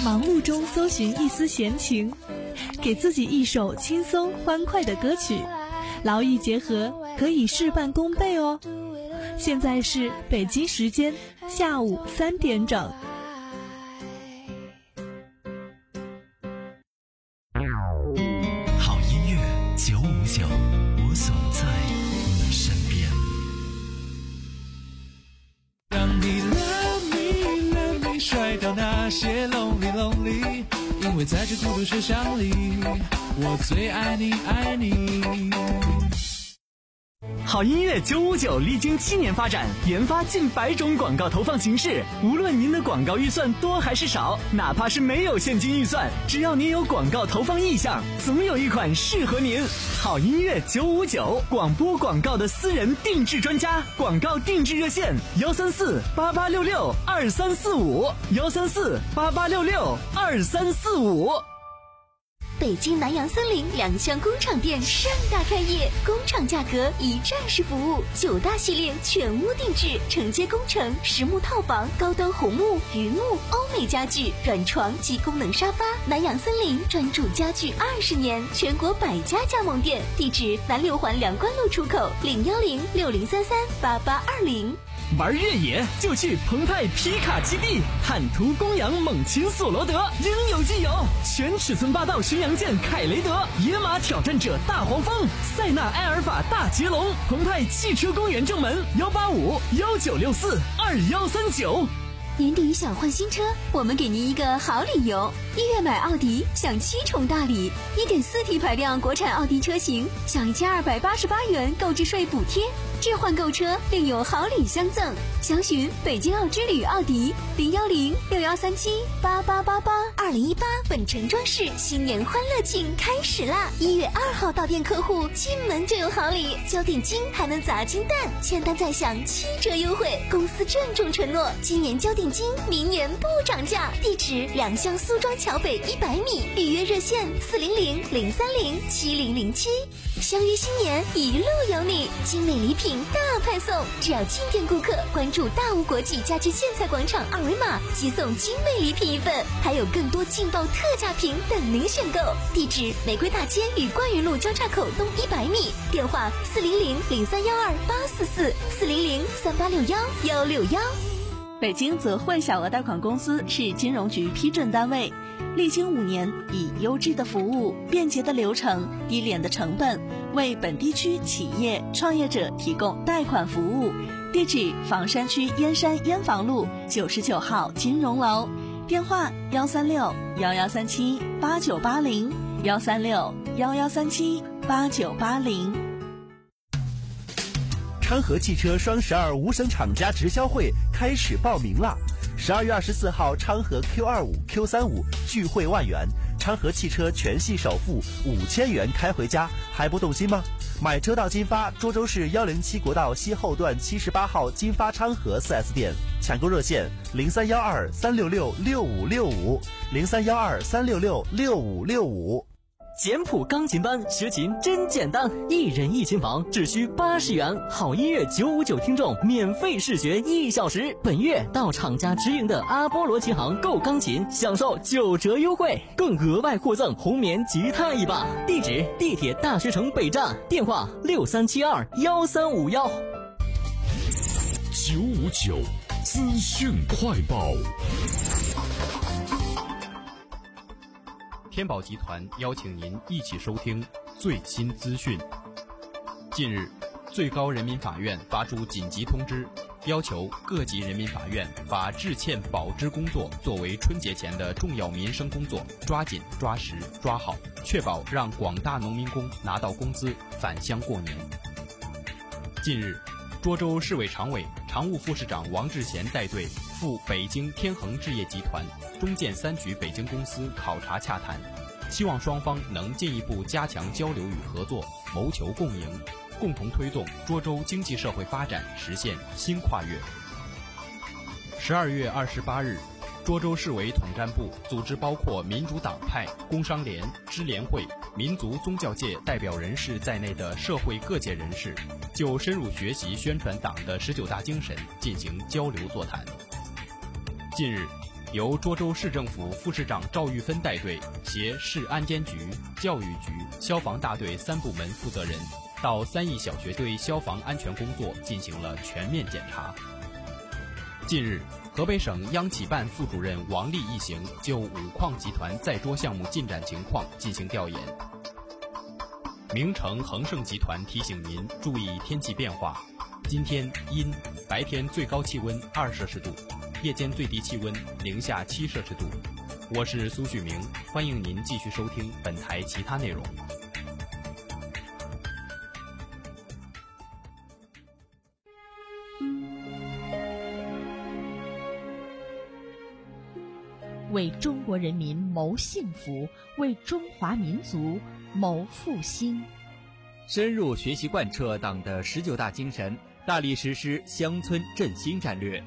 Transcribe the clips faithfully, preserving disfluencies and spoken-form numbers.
忙碌中搜寻一丝闲情，给自己一首轻松欢快的歌曲，劳逸结合，可以事半功倍哦。现在是北京时间下午三点整。 好音乐九五九，我总在你身边。 让你 love me love me 甩掉那些 lonely lonely， 因为在这孤独车厢里，我最爱你爱你。 好音乐九五九历经七年发展，研发近百种广告投放形式。无论您的广告预算多还是少，哪怕是没有现金预算，只要您有广告投放意向，总有一款适合您。好音乐九五九，广播广告的私人定制专家，广告定制热线幺三四八八六六二三四五幺三四八八六六二三四五。 北京南洋森林两厢工厂店盛大开业，工厂价格一站式服务，九大系列全屋定制，承接工程、实木套房、高端红木、榆木、欧美家具、软床及功能沙发。南洋森林专注家具二十年，全国百家加盟店，地址南六环梁关路出口，零幺零六零三三八八二零。 玩越野就去澎湃皮卡基地，汉途、公羊、猛禽、索罗德，应有尽有。全尺寸霸道巡洋舰凯雷德，野马挑战者大黄蜂，塞纳埃尔法大捷龙。澎湃汽车公园正门幺八五幺九六四二幺三九。 年底想换新车，我们给您一个好理由。一月买奥迪享七重大礼， 一点四 T 排量国产奥迪车型享一千二百八十八元购置税补贴，置换购车另有好礼相赠。详询北京奥之旅奥迪零幺零六幺三七八八八八。二零一八本城装饰新年欢乐庆开始啦！一月二号到店客户进门就有好礼，交定金还能砸金蛋，签单再享七折优惠。公司郑重承诺，今年交定金，明年不涨价。地址良乡苏庄桥北一百米，预约热线四零零零三零七零零七。相约新年，一路有你，精美礼品大派送，只要进店顾客关注大吴国际家居现菜广场二维码，即送精美礼品一份，还有更多劲爆特价品等您选购。地址玫瑰大街与冠云路交叉口东一百米，电话四零零零三幺二八四四四零零三八六幺幺六幺。 北京泽汇小额贷款公司是金融局批准单位，历经五年，以优质的服务、便捷的流程、低廉的成本，为本地区企业创业者提供贷款服务。地址：房山区燕山燕房路九十九号金融楼，电话幺三六幺幺三七八九八零幺三六幺幺三七八九八零。 昌河汽车双十二无省厂家直销会开始报名啦！十二月二十四号，昌河 Q 二五 Q 三五聚会万元，昌河汽车全系首付五千元开回家，还不动心吗？买车到金发，涿州市幺零七国道西后段七十八号金发昌河 四 S 店，抢购热线零三幺二三六六六五六五零三幺二三六六六五六五。 简谱钢琴班学琴真简单，一人一琴房只需八十元，好音乐九五九听众免费试学一小时。本月到厂家直营的阿波罗琴行购钢琴，享受九折优惠，更额外获赠红棉吉他一把。地址：地铁大学城北站，电话六三七二幺三五幺。 九五九资讯快报。 天宝集团邀请您一起收听最新资讯。近日，最高人民法院发出紧急通知，要求各级人民法院把致歉保支工作作为春节前的重要民生工作，抓紧抓实抓好，确保让广大农民工拿到工资返乡过年。近日，涿州市委常委、常务副市长王志贤带队赴北京天恒置业集团、中建三局北京公司考察洽谈，希望双方能进一步加强交流与合作，谋求共赢，共同推动涿州经济社会发展实现新跨越。十二月二十八日，涿州市委统战部组织包括民主党派、工商联、支联会、民族宗教界代表人士在内的社会各界人士，就深入学习宣传党的十九大精神进行交流座谈。近日， 由涿州市政府副市长赵玉芬带队，携市安监局、教育局、消防大队三部门负责人，到三义小学对消防安全工作进行了全面检查。近日，河北省央企办副主任王丽一行就五矿集团在捉项目进展情况进行调研。名城恒盛集团提醒您注意天气变化，今天阴，白天最高气温二摄氏度，夜间最低气温零下七摄氏度。我是苏旭明，欢迎您继续收听本台其他内容。 为中国人民谋幸福，为中华民族谋复兴。 深入学习贯彻党的十九大精神，大力实施乡村振兴战略。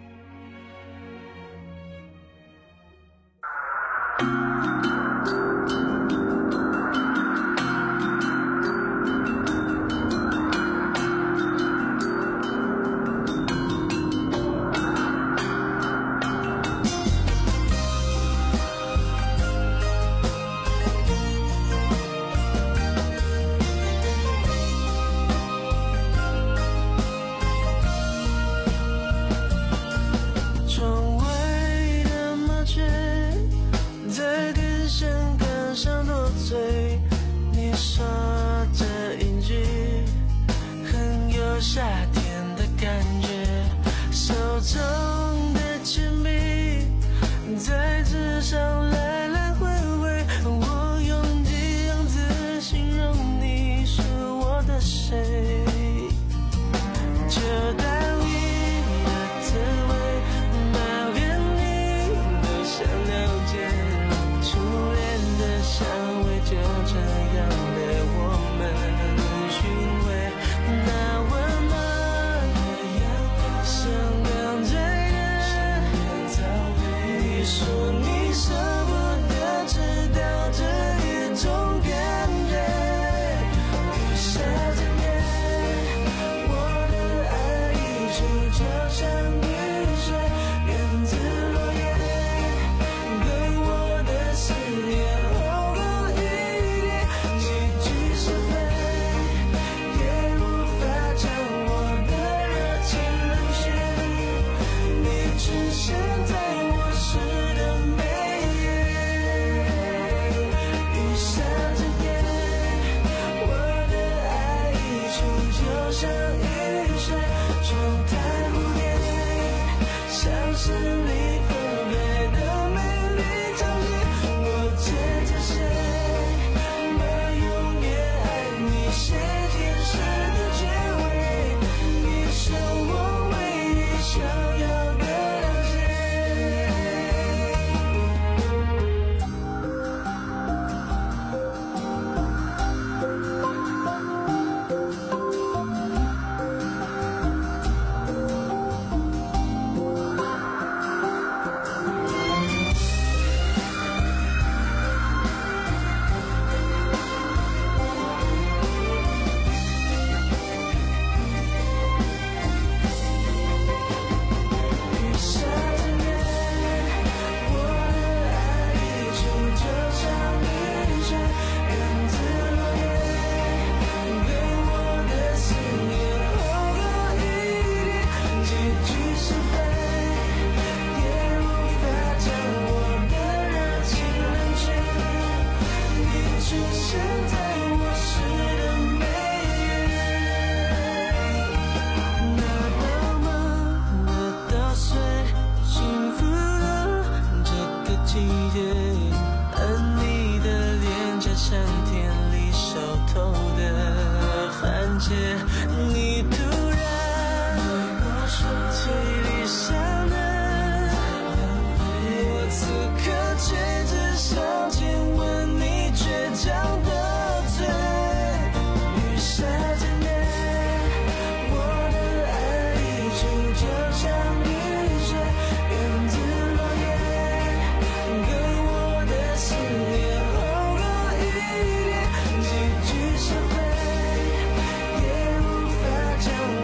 将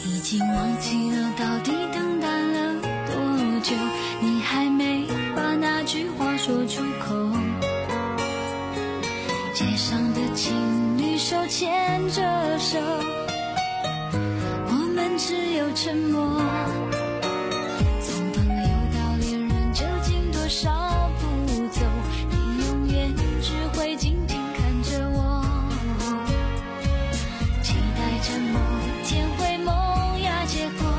已经忘记了到底等待了多久，你还没把那句话说出口。街上的情侣手牵着手，我们只有沉默。从朋友到恋人，究竟多少步走？你永远只会静静看着我，期待着某天会萌芽结果，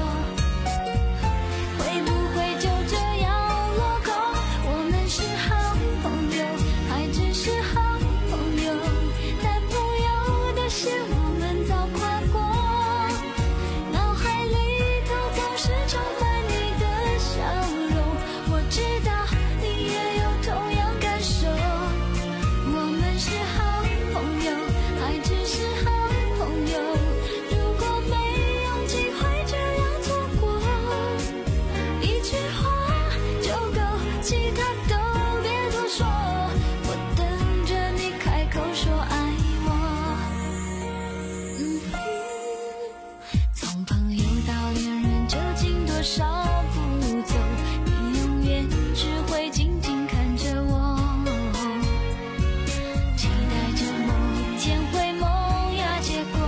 会不会就这样落空？我们是好朋友，还只是好朋友，但朋友的线我们早跨过，脑海里头总是充满你的笑容，我知道你也有同样感受。我们是好朋友，还只是好朋友，如果没有机会这样错过，一句话就够，其他都别多说，我等着你开口说爱我。嗯哼，从朋友到恋人，究竟多少步走？你永远只会静静看着我，期待着某天会萌芽结果，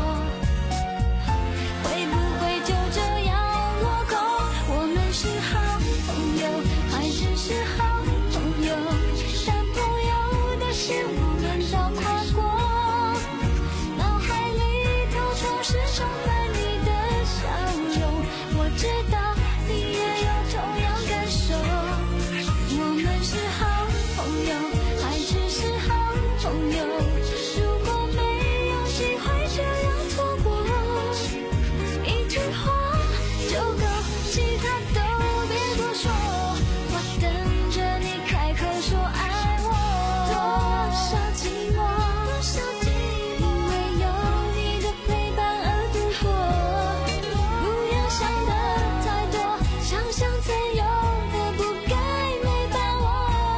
会不会就这样落空？我们是好朋友，还只是好朋友，但朋友的线我们早跨过，脑海里头总是充满你的笑容，我知道你也有同样感受。我们是好朋友，还只是好朋友，如果没有机会这样错过，一句话就够，其他都别多说，我等着你开口说爱我。多少寂寞，多少寂寞，因为有你的陪伴而度过，不要想得太多，想象才有的不该没把握。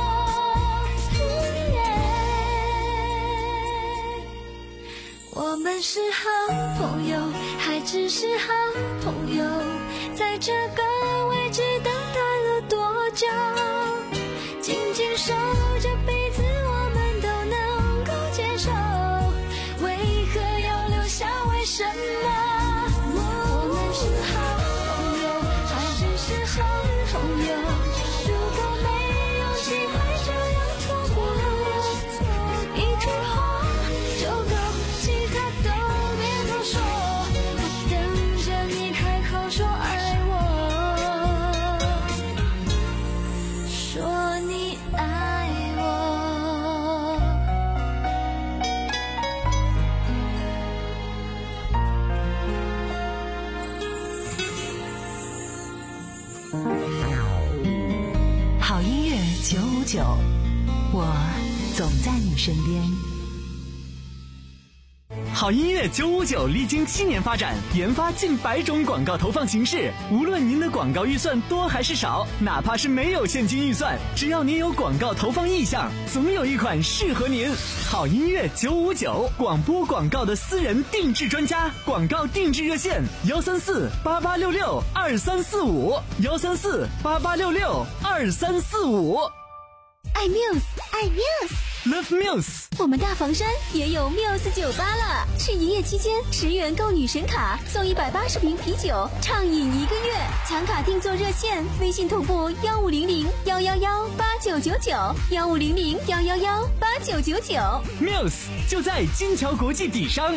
我们是好朋友，还只是好朋友，在这个位置等待了多久？紧紧守着彼此，我们都能够接受，为何要留下？为什么？我们是好朋友，还只是好朋友，如果没有机会这样错过，一句话就够，其他都别多说，我等着你开口说爱我，说你爱我。 好音乐九五九，我总在你身边。 好音乐九五九历经七年发展，研发近百种广告投放形式。无论您的广告预算多还是少，哪怕是没有现金预算，只要您有广告投放意向，总有一款适合您。好音乐九五九，广播广告的私人定制专家，广告定制热线：幺三四八八六六二三四五，幺三四八八六六二三四五。 爱 Muse， 爱 Muse。Love Muse， 我们大房山也有 Muse 酒吧了，是一夜期间十元购女神卡送一百八十瓶啤酒，畅饮一个月。抢卡定做热线，微信同步幺五零零幺幺幺八九九九，幺五零零幺幺幺八九九九。 Muse 就在金桥国际底商。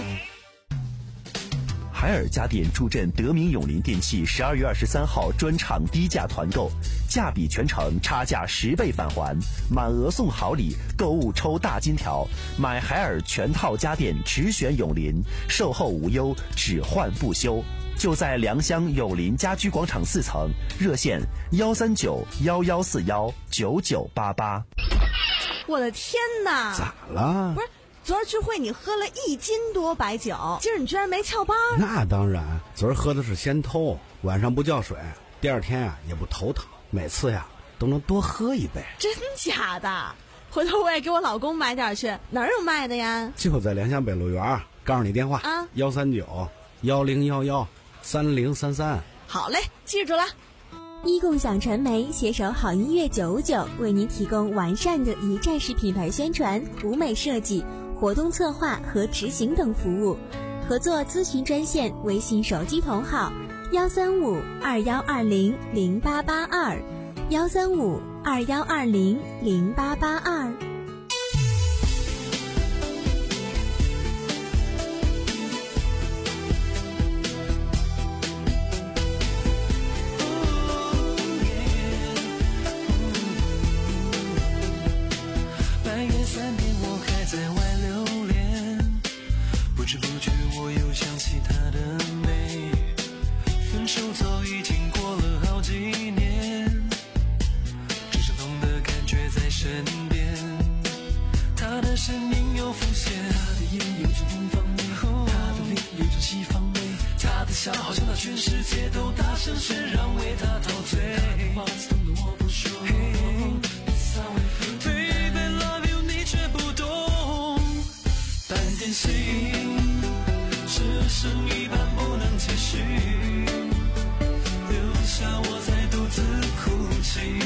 海尔家电助阵德明永林电器十二月二十三号专场低价团购，价比全程差价十倍返还，满额送好礼，购物抽大金条，买海尔全套家电只选永林，售后无忧，只换不修。就在良乡永林家居广场四层，热线幺三九幺幺四幺九九八八。 我的天哪！ 咋了？ 不是。昨儿聚会你喝了一斤多白酒，今儿你居然没翘班？ 那当然，昨儿喝的是仙偷，晚上不叫水，第二天呀、啊、也不头疼，每次呀都能多喝一杯。 真假的？回头我也给我老公买点去，哪儿有卖的呀？ 就在良乡北路园，告诉你电话啊，幺三九幺零幺幺三零三三。 好嘞，记住了。 一共享传媒携手好音乐九五九，为您提供完善的一站式品牌宣传、舞美设计、活动策划和执行等服务。合作咨询专线：微信手机同号幺三五二幺二零零八八二，幺三五二幺二零零八八二。 笑好像那全世界都大声喧嚷为他陶醉，他的话刺痛的我不说， Baby love you 你却不懂，半点心只剩一半不能继续，留下我在独自哭泣，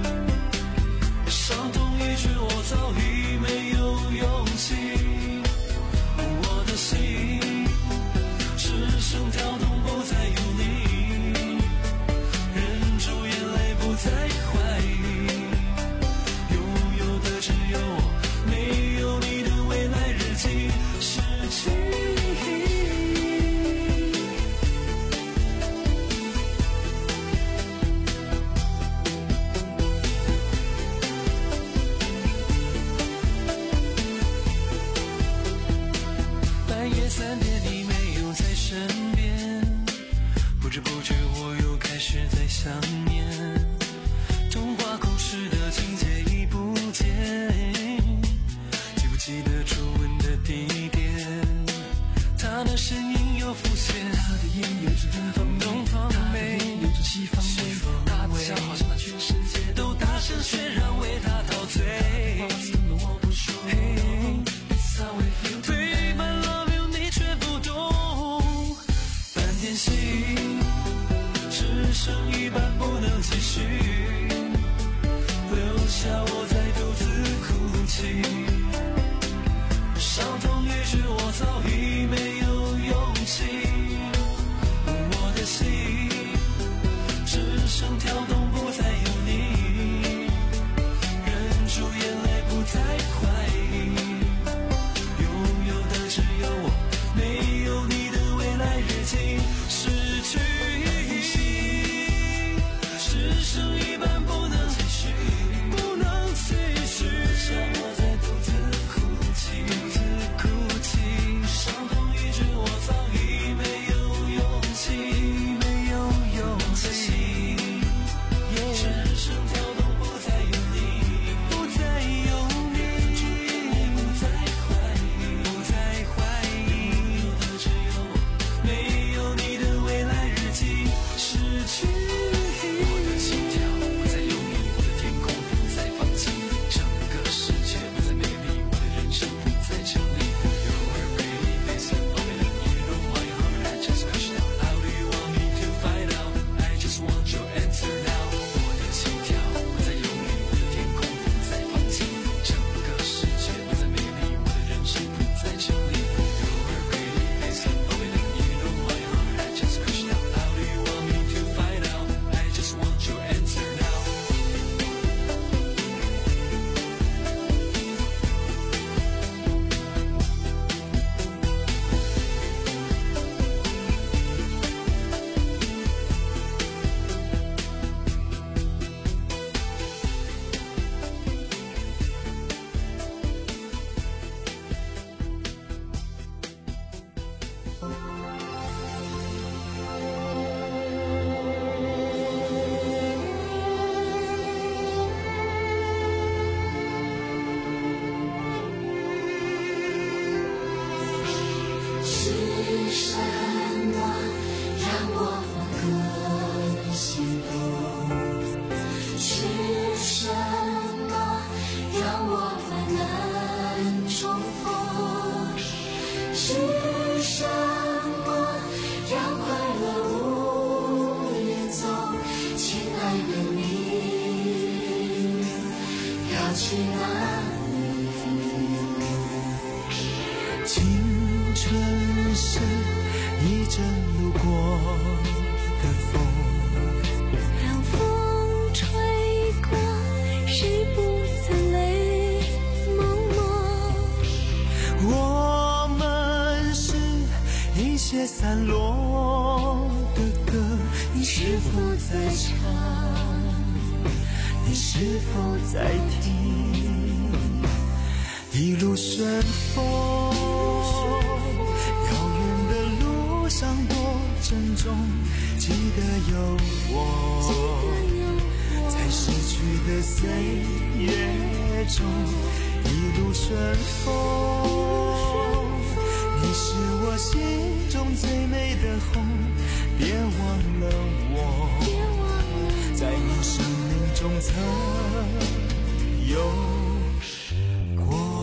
伤痛一句我早已没有勇气，我的心只剩跳动不再有你，忍住眼泪不再怀疑，拥有的只有我，没有你的未来日记失去意义。半夜三点你没有在身边，不知不觉我又开始在想念，童话故事的情节已不见，记不记得初吻的地点，他的身影又浮现，他的眼有着风东方美，有着西方美，他的笑好像那全世界都大声喧嚷为他陶醉，我不说，对吧 love you 你却不懂，半点心只剩一半不能继续，留下我在独自哭泣，伤痛于是我早已没有勇气，我的心只剩跳动不再有你，忍住眼泪不再怀疑，拥有的只有我，没有你的未来日记失去意义，只剩一半不能继续，不能继续，像我在独自哭泣，独自哭泣，伤痛一句在唱？你是否在听？一路顺风，遥远的路上多珍重，记得有我，在逝去的岁月中，一路顺风。你是我心中最美的红，别忘了我，在你生命中曾有过。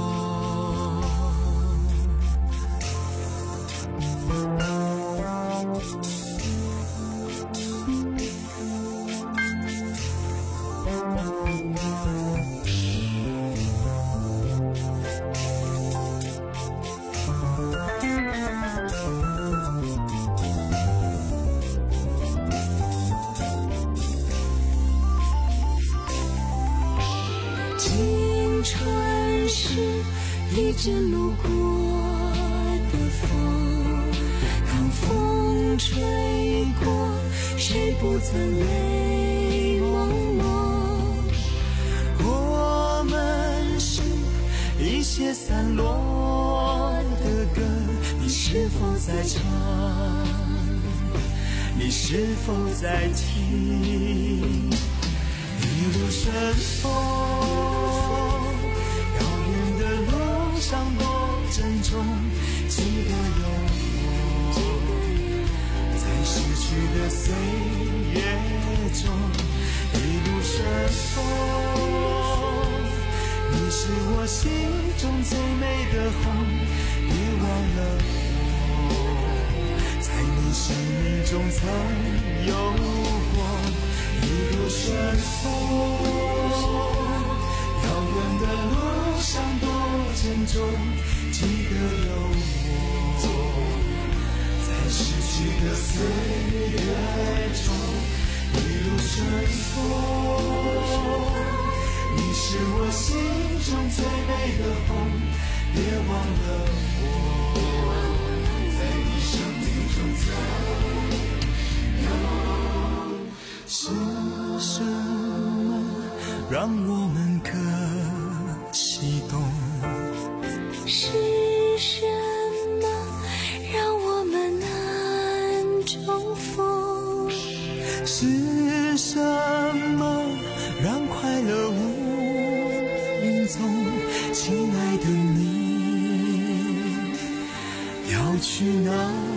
青春是一阵路过的风，当风吹过，谁不曾泪蒙蒙？我们是一些散落的歌，你是否在唱？你是否在听？一路顺风，遥远的路上多珍重，记得有我，在逝去的岁月中，一路顺风。你是我心中最美的红，别忘了我，在你生命中曾有过。一路顺风，遥远的路上多珍重，记得有我，在逝去的岁月中，一路顺风。你是我心中最美的红，别忘了我，在你生命中曾有。是什么让我们可激动？ 是什么让我们难重逢？ 是什么让快乐无影踪？亲爱的你要去哪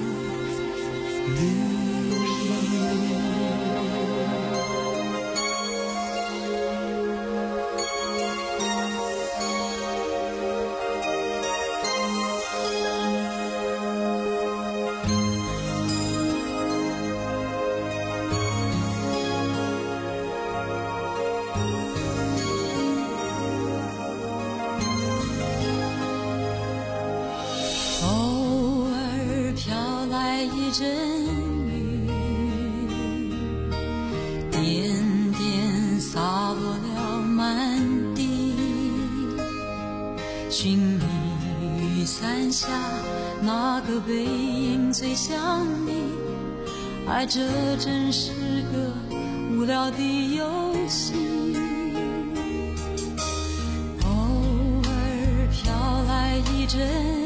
里？ 一阵雨，点点洒落了满地。群里雨伞下，那个背影最像你。爱这真是个无聊的游戏。偶尔飘来一阵。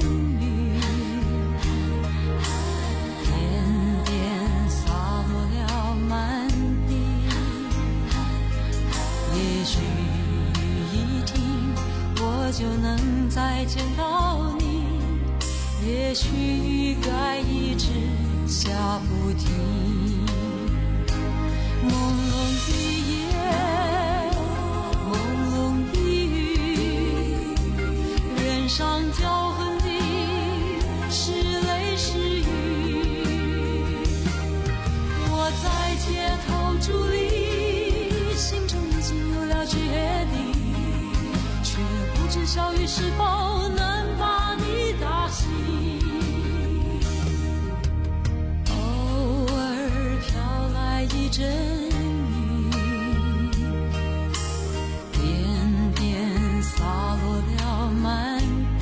就能再见到你，也许雨该一直下不停。朦胧的夜，朦胧的雨，人上交痕的是泪是雨。我在街头伫立，心中已经有了决定，不知小雨是否能把你打醒。偶尔飘来一阵雨，点点洒落了满地。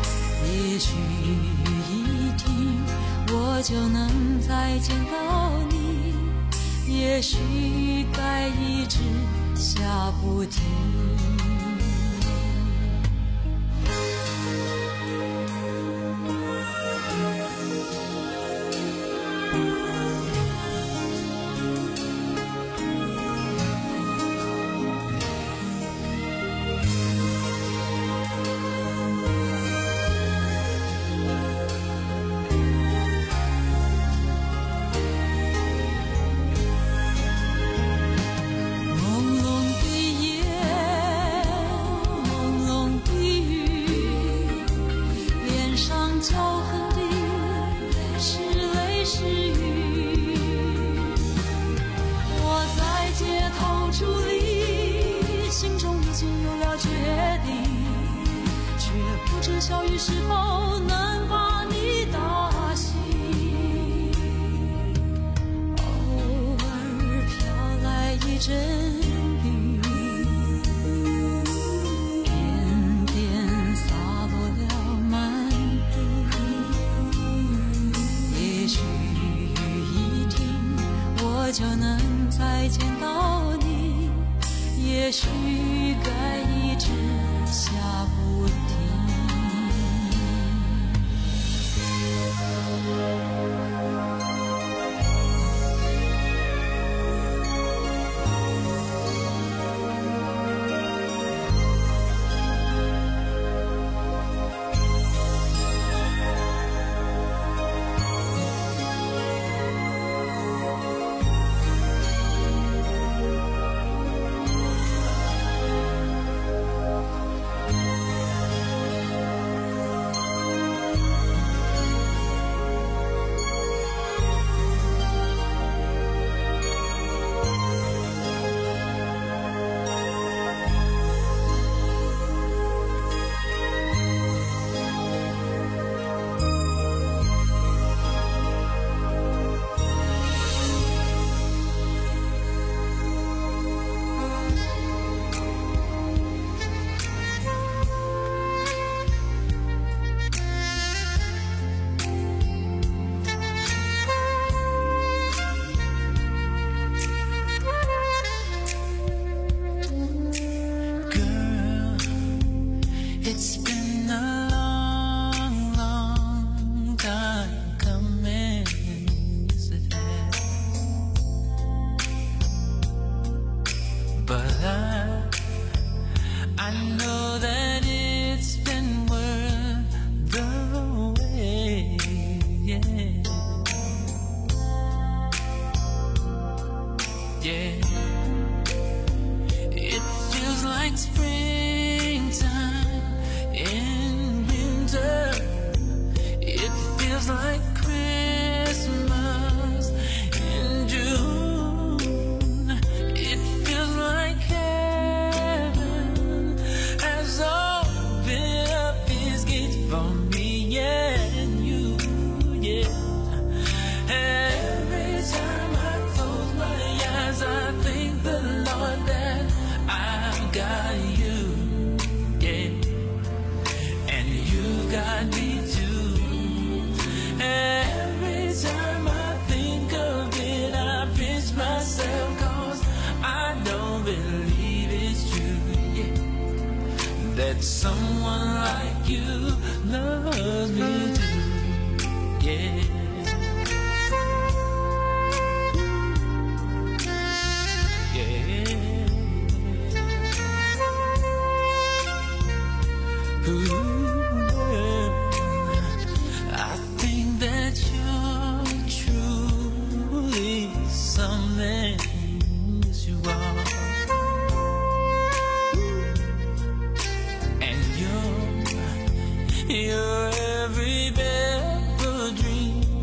也许雨一停，我就能再见到你。 也许该一直下不停。小雨是否能把你打醒？偶尔飘来一阵雨，点点洒落了满地。也许雨一停，我就能再见到你。也许该一直下不停。 That someone like you loves me too, yeah. Yeah. Ooh, I think that you're truly something, yes you are. You're every bad dream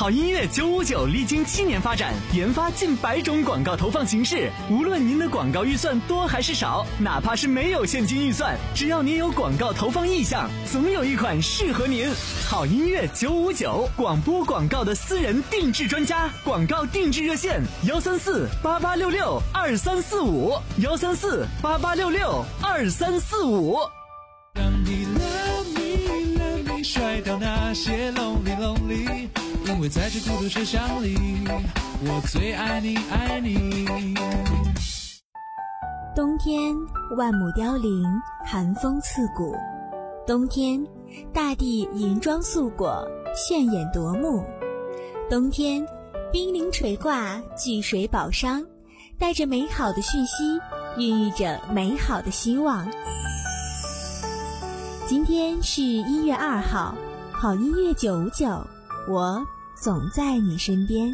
好音乐九五九历经七年发展，研发近百种广告投放形式。无论您的广告预算多还是少，哪怕是没有现金预算，只要您有广告投放意向，总有一款适合您。好音乐九五九，广播广告的私人定制专家，广告定制热线：幺三四八八六六二三四五，幺三四八八六六二三四五。 让你 love me love me 甩掉那些 lonely lonely， 因为在这孤独车厢里，我最爱你爱你。 冬天万亩凋零，寒风刺骨。冬天大地银装素裹，炫眼夺目。冬天冰凌垂挂，聚水宝商，带着美好的讯息，孕育着美好的希望。今天是一月二号，好音乐九五九，我总在你身边。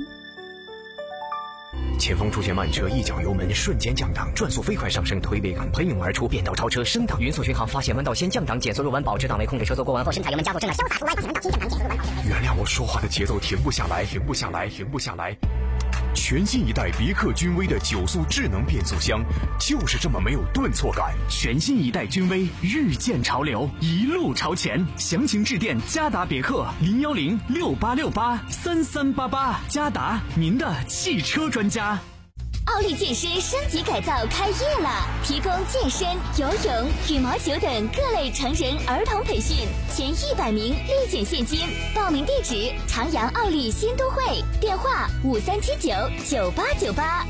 前方出现慢车，一脚油门瞬间降档，转速飞快上升，推背感喷涌而出，变道超车升档，匀速巡航，发现弯道先降档，减速入弯，保持档位，控制车速过弯后深踩油门加速，正在潇洒出弯，发现弯道先降档，减速入弯，保持。原谅我说话的节奏停不下来，停不下来，停不下来。全新一代别克君威的九速智能变速箱，就是这么没有顿挫感。 全新一代君威，日渐潮流，一路朝前。详情致电嘉达别克零幺零六八六八三三八八，嘉达，您的汽车专家。 奥利健身升级改造开业了，提供健身、游泳、羽毛球等各类成人儿童培训，前一百名立减现金。报名地址：长阳奥利新都会，电话五三七九九八九八。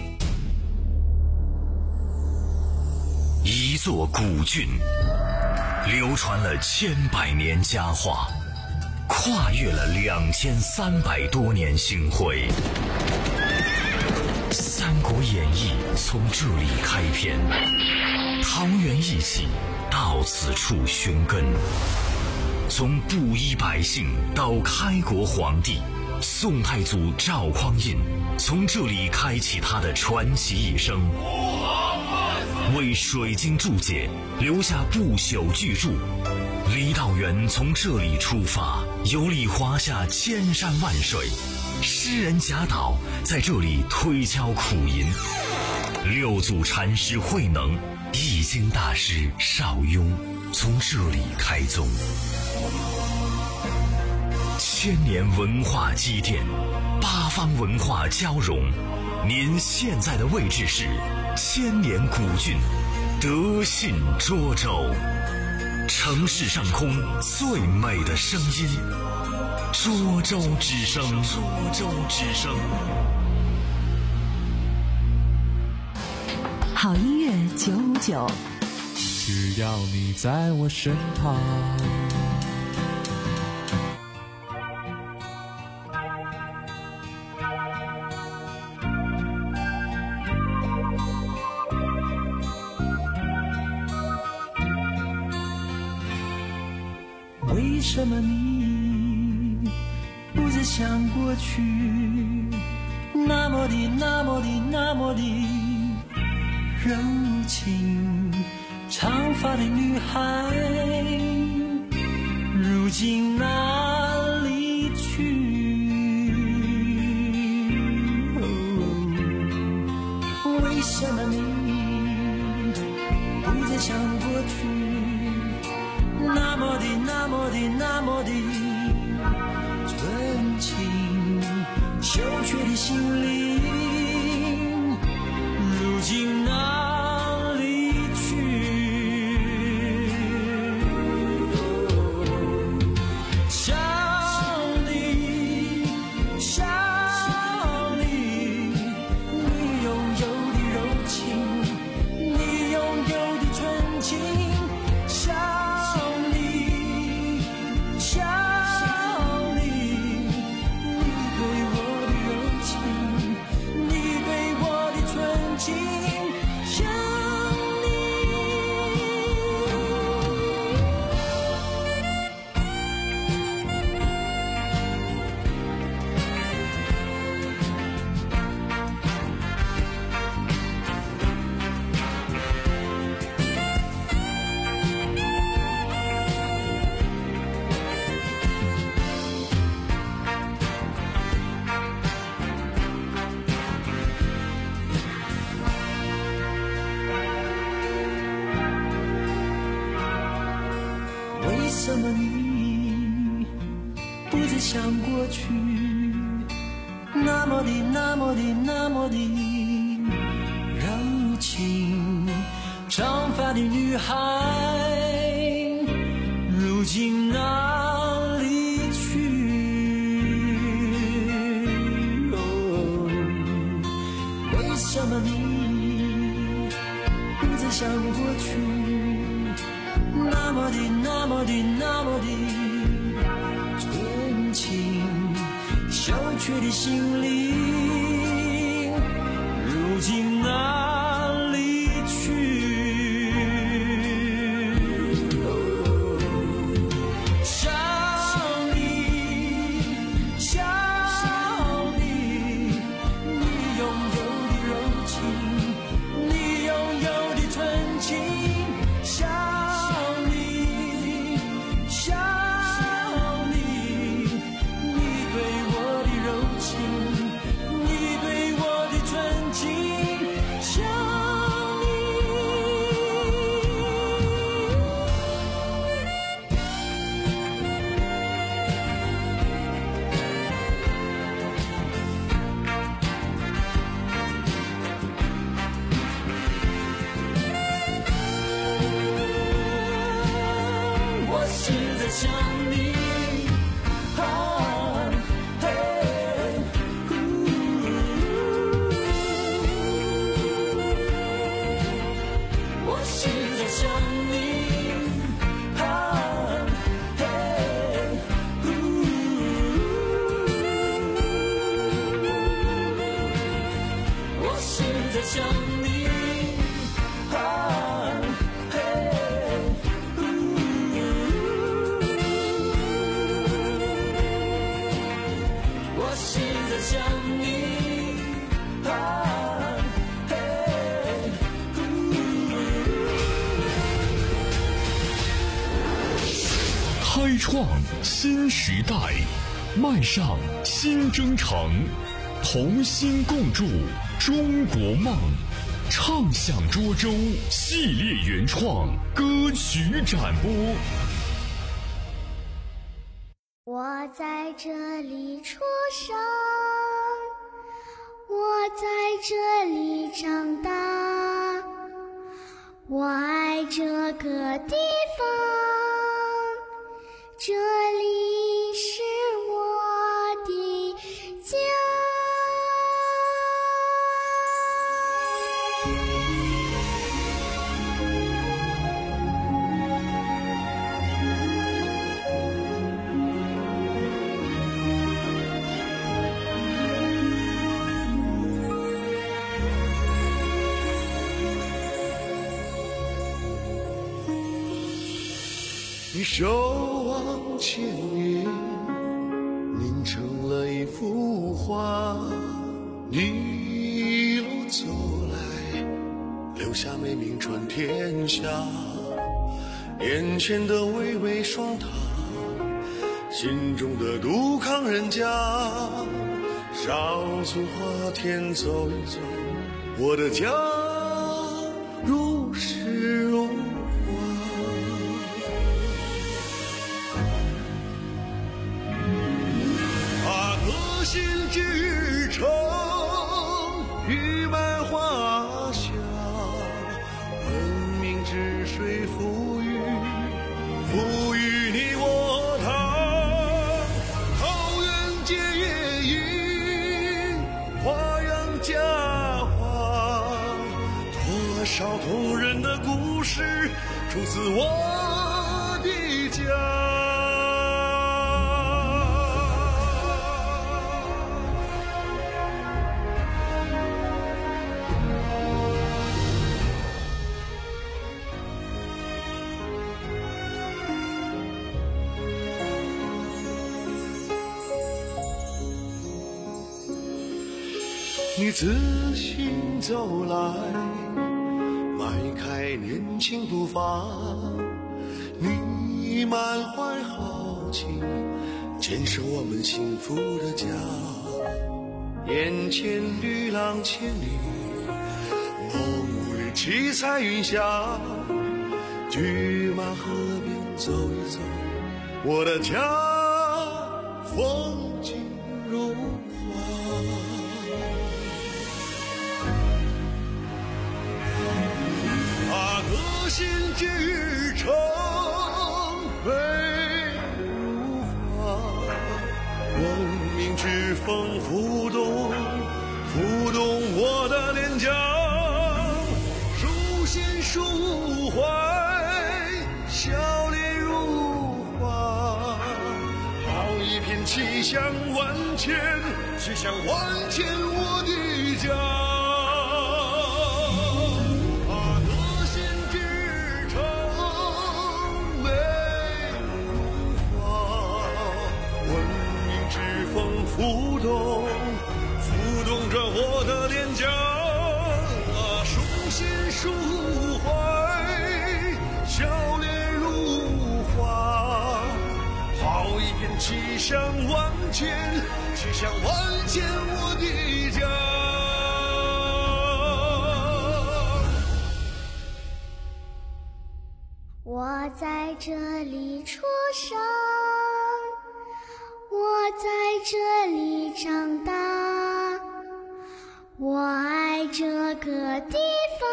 一座古郡，流传了千百年佳话，跨越了两千三百多年星辉。《三国演义》从这里开篇，桃园义气到此处寻根。从布衣百姓到开国皇帝，宋太祖赵匡胤从这里开启他的传奇一生，为水晶注解留下不朽巨著。郦道元从这里出发，游历华夏千山万水。诗人贾岛在这里推敲苦吟，六祖禅师慧能、易经大师邵雍从这里开宗。千年文化积淀，八方文化交融。您现在的位置是千年古郡德信涿州，城市上空最美的声音。涿州之声，涿州之声。 好音乐九五九， 只要你在我身旁。 为什么你不再像过去那么的那么的那么的热情？长发的女孩如今哪里去？哦，为什么你不再像过去那么的那么的那么的纯情？羞怯的心灵如今哪里去？想你想你，你拥有的柔情，你拥有的纯情，想你想你，你对我的柔情，你什么你不再像过去那么的那么的那么的柔情？长发的女孩如今哪里去？哦，为什么你不再像过去那么的那么的那么的纯情？小却的心灵如今哪里去？想你，啊，嘿，呼，我是在想你，啊，嘿，呼，我是在想你，啊，嘿。想你，啊，嘿， 开创新时代，迈上新征程，同心共筑中国梦。畅享涿州系列原创歌曲展播。 我在这里出生，我在这里长大，我爱这个地方，这里是我的家。 你守望千年，凝成了一幅画。你一路走来，留下美名传天下。眼前的巍巍双塔，心中的杜康人家。上村花田走一走，我的家如诗如心之城，玉满华夏，文明之水赋予，赋予你我他。桃源结夜莺，花样佳话，多少动人的故事出自我的家。你自行走来，迈开年轻步伐，你满怀豪情，坚守我们幸福的家。眼前绿浪千里，梦里七彩云霞，举马河边走一走， 我的家风景如画，啊，个性之城美如画，文明之风浮动，浮动我的脸颊，书信抒怀，笑脸如花，好一片气象万千，气象万千我的家。啊，个性之城美如画，文明之风浮动，浮动着我的脸颊。啊，书信抒怀，笑脸如花，好一片气象万千，气象万千我的家。 我在这里出生，我在这里长大，我爱这个地方，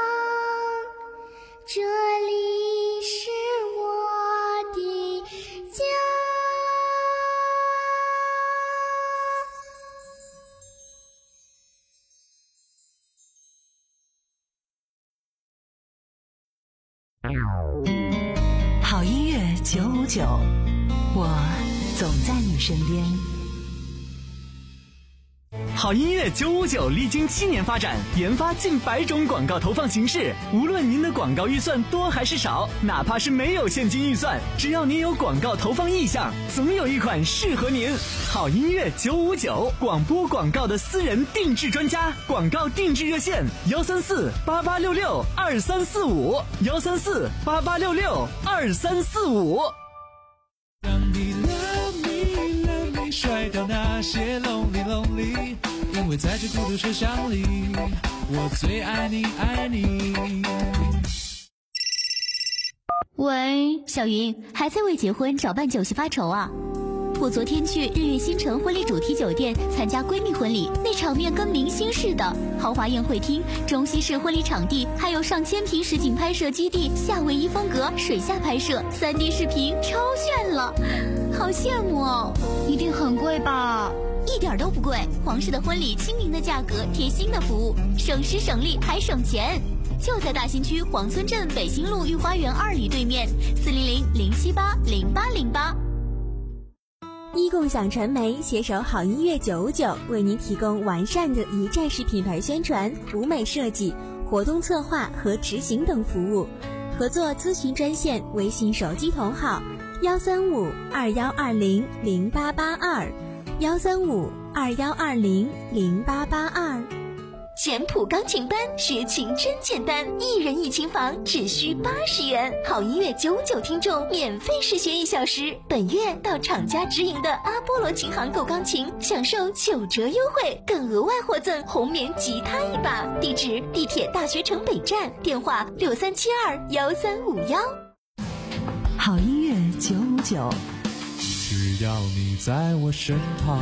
这里是我的家。 好音乐九五九，我总在你身边。 好音乐九五九历经七年发展，研发近百种广告投放形式。无论您的广告预算多还是少，哪怕是没有现金预算，只要您有广告投放意向，总有一款适合您。好音乐九五九，广播广告的私人定制专家，广告定制热线：幺三四八八六六二三四五，幺三四八八六六二三四五。 让你 love me love me 甩掉那些 lonely lonely， 因为在这孤独车厢里，我最爱你爱你。 喂，小云，还在为结婚找办酒席发愁啊？我昨天去日月星城婚礼主题酒店参加闺蜜婚礼，那场面跟明星似的，豪华宴会厅、中西式婚礼场地，还有上千平实景拍摄基地，夏威夷风格水下拍摄， 三 D 视频，超炫了，好羡慕哦！一定很贵吧？一点都不贵，皇室的婚礼，亲民的价格，贴心的服务，省时省力还省钱。就在大新区黄村镇北新路御花园二里对面，四零零零七八零八零八。 一共享传媒携手好音乐九五九，为您提供完善的一站式品牌宣传、舞美设计、活动策划和执行等服务。合作咨询专线：微信手机同号幺三五二幺二零零八八二，幺三五二幺二零零八八二。 简谱钢琴班，学琴真简单，一人一琴房只需八十元。好音乐九五九听众免费试学一小时，本月到厂家直营的阿波罗琴行购钢琴，享受九折优惠，更额外获赠红棉吉他一把。地址：地铁大学城北站，电话六三七二幺三五幺。 好音乐九五九， 只要你在我身旁。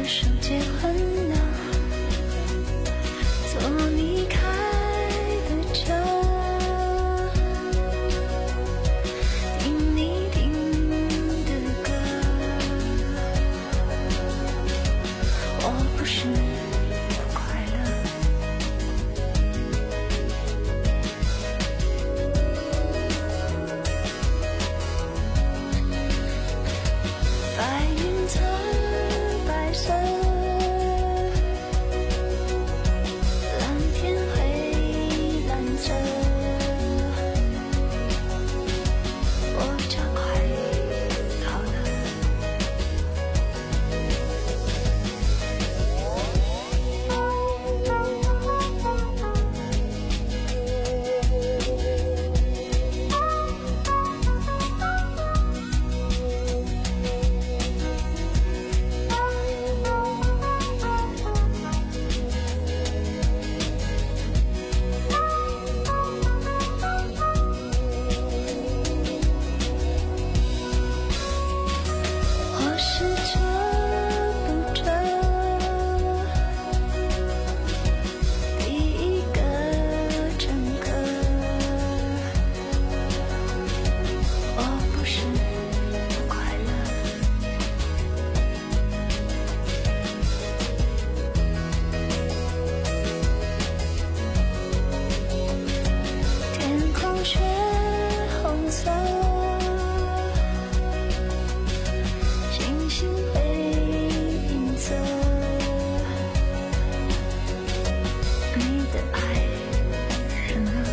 的手结婚了，做离开的车，听你听的歌。我不是不快乐，白云层白色，蓝天灰蓝色，我加快逃了。我是这不这第一个乘客，我不是不快乐。天空血红色，星星灰银色，你的爱人了。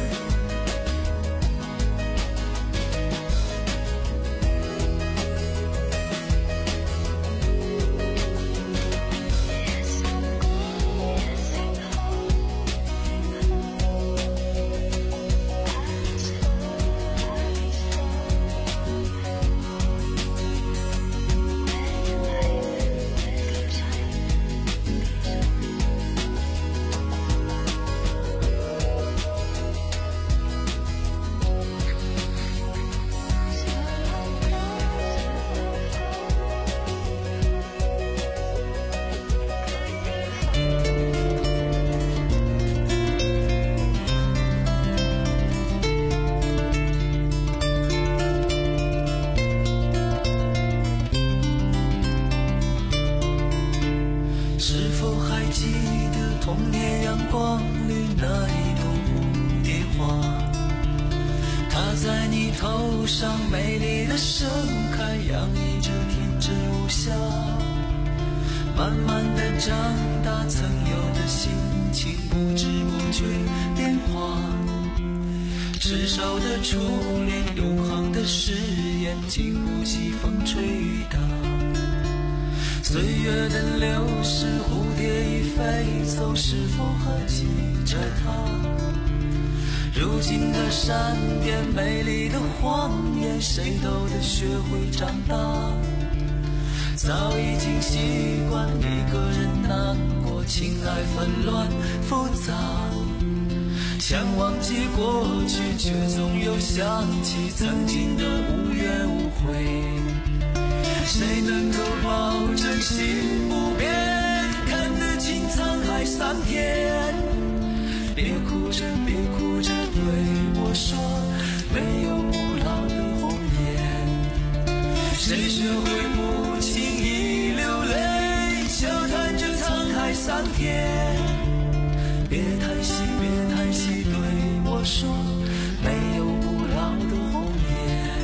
是否还记得童年阳光里那一朵蝴蝶花？它在你头上美丽的盛开，洋溢着天真无瑕。慢慢的长大，曾有的心情不知不觉变化。执手的初恋，永恒的誓言，经不起风吹雨打。岁月的流逝，蝴蝶已飞走，是否还记着它？如今的山边，美丽的谎言，谁都得学会长大。早已经习惯一个人难过，情爱纷乱复杂。想忘记过去，却总又想起曾经的无怨无悔。谁能够保证心不变，看得清沧海桑田？别哭着，别哭着对我说，没有不老的红颜。谁学会不轻易流泪，笑谈着沧海桑田？别叹息，别叹息对我说，没有不老的红颜。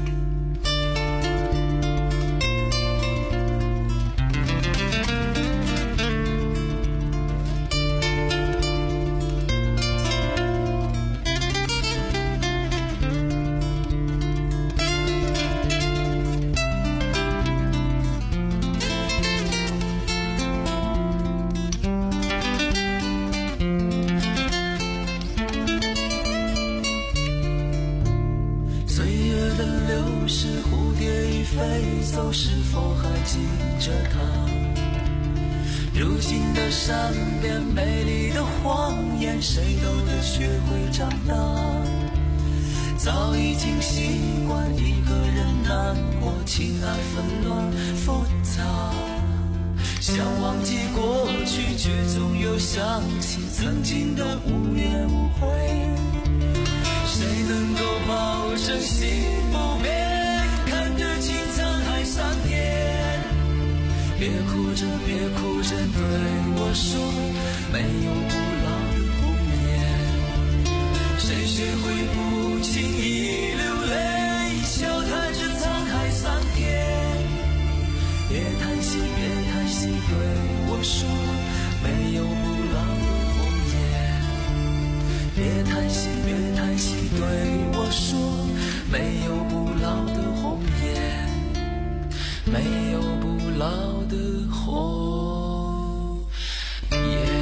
飞走，是否还记着他？如今的山边，美丽的谎言，谁都得学会长大。早已经习惯一个人难过，情爱纷乱复杂。想记过去，却总有想起曾经的无怨无悔。谁能够保证心不变，看得清沧海桑田？别哭着别哭着对我说，没有不老的红颜。谁学会不轻易流泪，笑谈着沧海桑田？别叹息别叹息对我说，没有不老的红颜。别叹息别叹息对我说，没有不老的红颜，没有不老的红颜。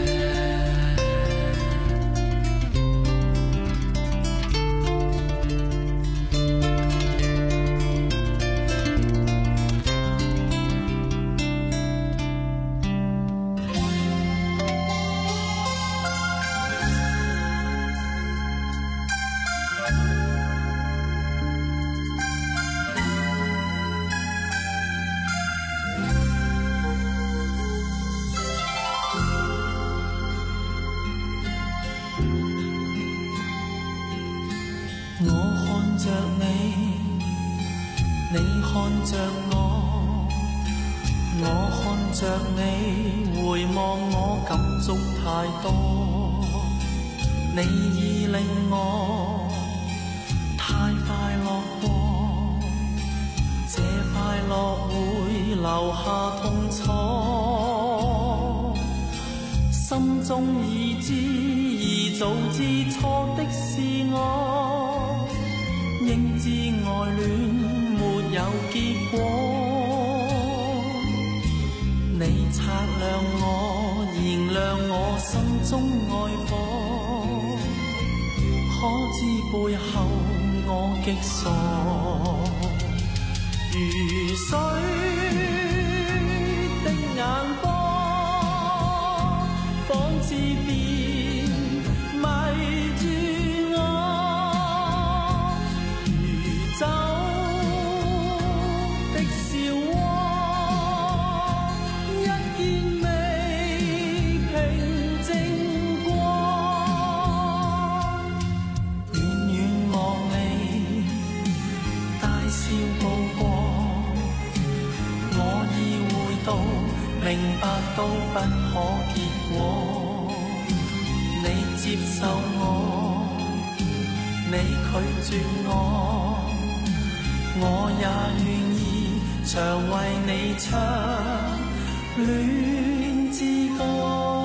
你已令我太快樂過，這快樂會留下痛楚。心中已知，已早知錯的是我，應知愛戀沒有結果。你擦亮我，燃亮我心中愛火。可知背後我極傻，如水的眼波，仿似電迷住我，如酒的笑窩，一見未平靜過。明白到不可結果，你接受我，你拒絕我，我也願意常為你唱戀之歌。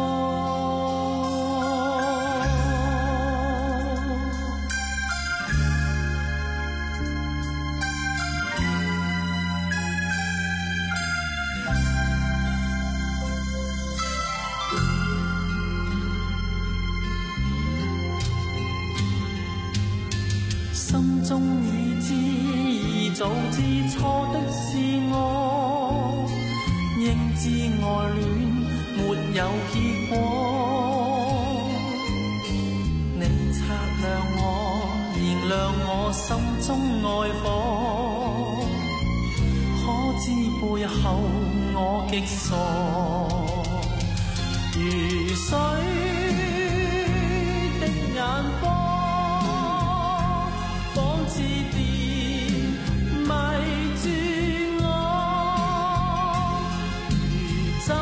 心中已知，已早知錯的是我，應知愛戀沒有結果。你擦亮我，燃亮我心中愛火，可知背後我極傻，如水的眼波。仿似電迷住我，如酒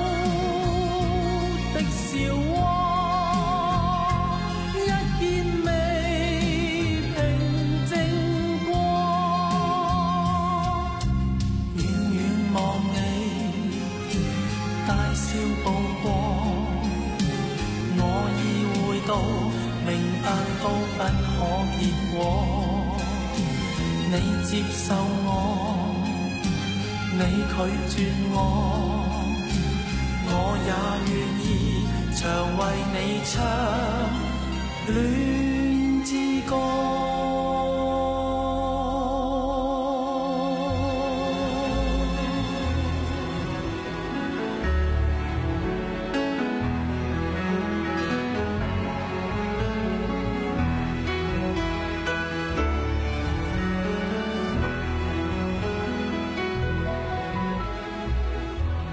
的笑窩，一見未平靜過。遠遠望你，大笑步過，我已會到，明白到不可結果。你接受我，你拒絕我，我也願意常為你唱戀之歌。